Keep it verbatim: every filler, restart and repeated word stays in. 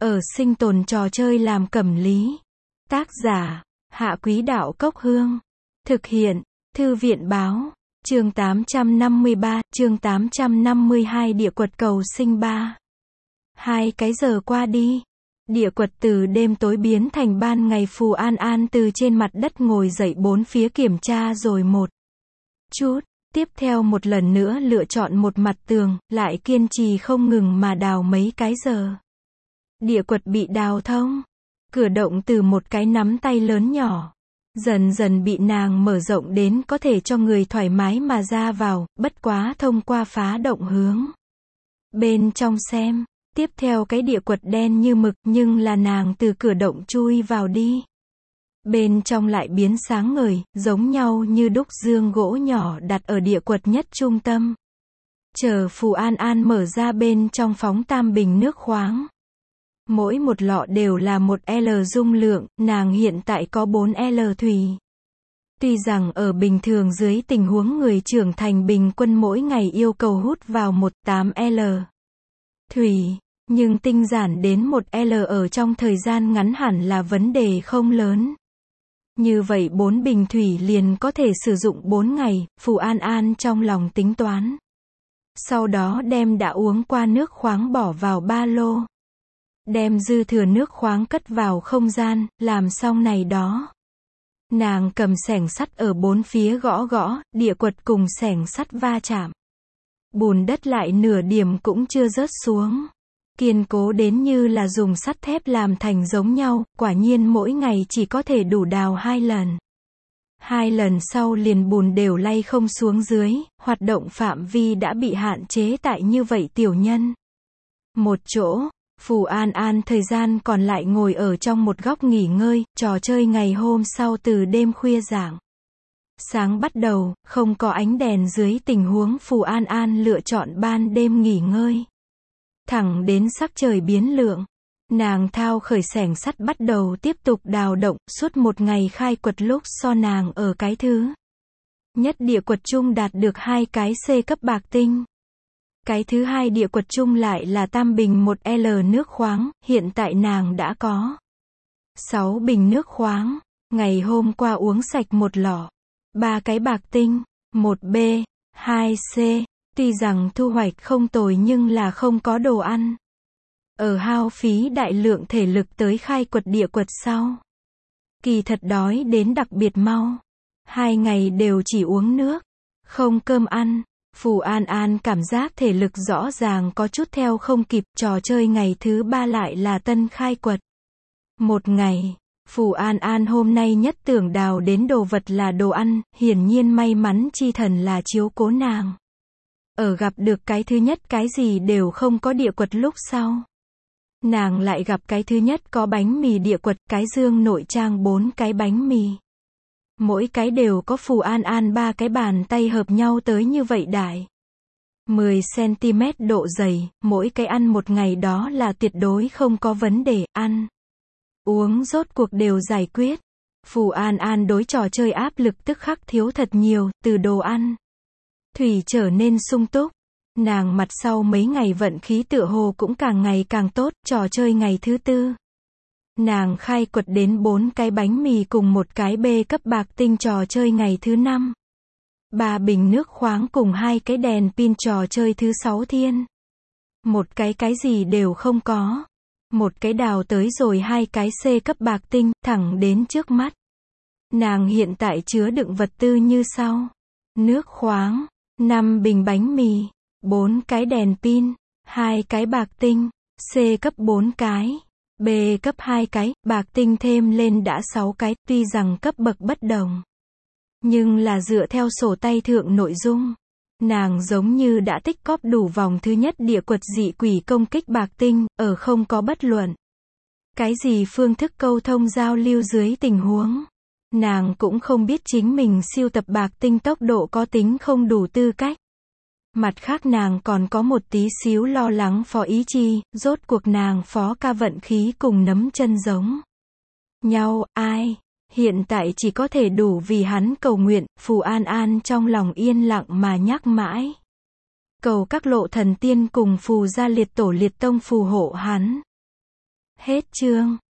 ở sinh tồn trò chơi làm cẩm lý. Tác giả, Hạ Quý Đạo Cốc Hương. Thực hiện, Thư viện Báo. Chương tám trăm năm mươi ba, chương tám trăm năm mươi hai Địa quật cầu sinh ba. Hai cái giờ qua đi. Địa quật từ đêm tối biến thành ban ngày. Phù An An từ trên mặt đất ngồi dậy, bốn phía kiểm tra rồi một chút. Tiếp theo một lần nữa lựa chọn một mặt tường, lại kiên trì không ngừng mà đào mấy cái giờ. Địa quật bị đào thông. Cửa động từ một cái nắm tay lớn nhỏ, dần dần bị nàng mở rộng đến có thể cho người thoải mái mà ra vào, bất quá thông qua phá động hướng bên trong xem. Tiếp theo cái địa quật đen như mực, nhưng là nàng từ cửa động chui vào đi. Bên trong lại biến sáng ngời, giống nhau như đúc dương gỗ nhỏ đặt ở địa quật nhất trung tâm. Chờ Phù An An mở ra, bên trong phóng tam bình nước khoáng. Mỗi một lọ đều là một L dung lượng, nàng hiện tại có bốn L thủy. Tuy rằng ở bình thường dưới tình huống người trưởng thành bình quân mỗi ngày yêu cầu hút vào một phẩy tám L thủy, nhưng tinh giản đến một L ở trong thời gian ngắn hẳn là vấn đề không lớn. Như vậy bốn bình thủy liền có thể sử dụng bốn ngày, Phù An An trong lòng tính toán. Sau đó đem đã uống qua nước khoáng bỏ vào ba lô. Đem dư thừa nước khoáng cất vào không gian, làm xong này đó. Nàng cầm xẻng sắt ở bốn phía gõ gõ, địa quật cùng xẻng sắt va chạm. Bùn đất lại nửa điểm cũng chưa rớt xuống. Kiên cố đến như là dùng sắt thép làm thành giống nhau, quả nhiên mỗi ngày chỉ có thể đủ đào hai lần. Hai lần sau liền bùn đều lay không xuống dưới, hoạt động phạm vi đã bị hạn chế tại như vậy tiểu nhân một chỗ. Phù An An thời gian còn lại ngồi ở trong một góc nghỉ ngơi, trò chơi ngày hôm sau từ đêm khuya rạng sáng bắt đầu, không có ánh đèn dưới tình huống Phù An An lựa chọn ban đêm nghỉ ngơi. Thẳng đến sắc trời biến lượng, nàng thao khởi xẻng sắt bắt đầu tiếp tục đào động, suốt một ngày khai quật lúc so nàng ở cái thứ nhất địa quật chung đạt được hai cái C cấp bạc tinh. Cái thứ hai địa quật chung lại là tam bình một L nước khoáng, hiện tại nàng đã có sáu bình nước khoáng, ngày hôm qua uống sạch một lọ, ba cái bạc tinh, một B, hai C, tuy rằng thu hoạch không tồi nhưng là không có đồ ăn. Ở hao phí đại lượng thể lực tới khai quật địa quật sau. Kỳ thật đói đến đặc biệt mau. Hai ngày đều chỉ uống nước, không cơm ăn. Phù An An cảm giác thể lực rõ ràng có chút theo không kịp, trò chơi ngày thứ ba lại là tân khai quật. Một ngày, Phù An An hôm nay nhất tưởng đào đến đồ vật là đồ ăn, hiển nhiên may mắn chi thần là chiếu cố nàng. Ở gặp được cái thứ nhất cái gì đều không có địa quật lúc sau. Nàng lại gặp cái thứ nhất có bánh mì địa quật, cái dương nội trang bốn cái bánh mì. Mỗi cái đều có Phù An An ba cái bàn tay hợp nhau tới như vậy đại. mười xăng-ti-mét độ dày, mỗi cái ăn một ngày đó là tuyệt đối không có vấn đề, ăn. Uống rốt cuộc đều giải quyết. Phù An An đối trò chơi áp lực tức khắc thiếu thật nhiều, từ đồ ăn. Thủy trở nên sung túc. Nàng mặt sau mấy ngày vận khí tựa hồ cũng càng ngày càng tốt, trò chơi ngày thứ tư. Nàng khai quật đến bốn cái bánh mì cùng một cái B cấp bạc tinh, trò chơi ngày thứ năm. Ba bình nước khoáng cùng hai cái đèn pin, trò chơi thứ sáu thiên. Một cái cái gì đều không có. Một cái đào tới rồi hai cái C cấp bạc tinh, thẳng đến trước mắt. Nàng hiện tại chứa đựng vật tư như sau. Nước khoáng, năm bình bánh mì, bốn cái đèn pin, hai cái bạc tinh, C cấp bốn cái. B cấp hai cái, bạc tinh thêm lên đã sáu cái, tuy rằng cấp bậc bất đồng. Nhưng là dựa theo sổ tay thượng nội dung. Nàng giống như đã tích cóp đủ vòng thứ nhất địa quật dị quỷ công kích bạc tinh, ở không có bất luận cái gì phương thức câu thông giao lưu dưới tình huống. Nàng cũng không biết chính mình siêu tập bạc tinh tốc độ có tính không đủ tư cách. Mặt khác nàng còn có một tí xíu lo lắng phó ý chi, rốt cuộc nàng phó ca vận khí cùng nấm chân giống nhau, ai, hiện tại chỉ có thể đủ vì hắn cầu nguyện. Phù An An trong lòng yên lặng mà nhắc mãi. Cầu các lộ thần tiên cùng phù gia liệt tổ liệt tông phù hộ hắn. Hết chương.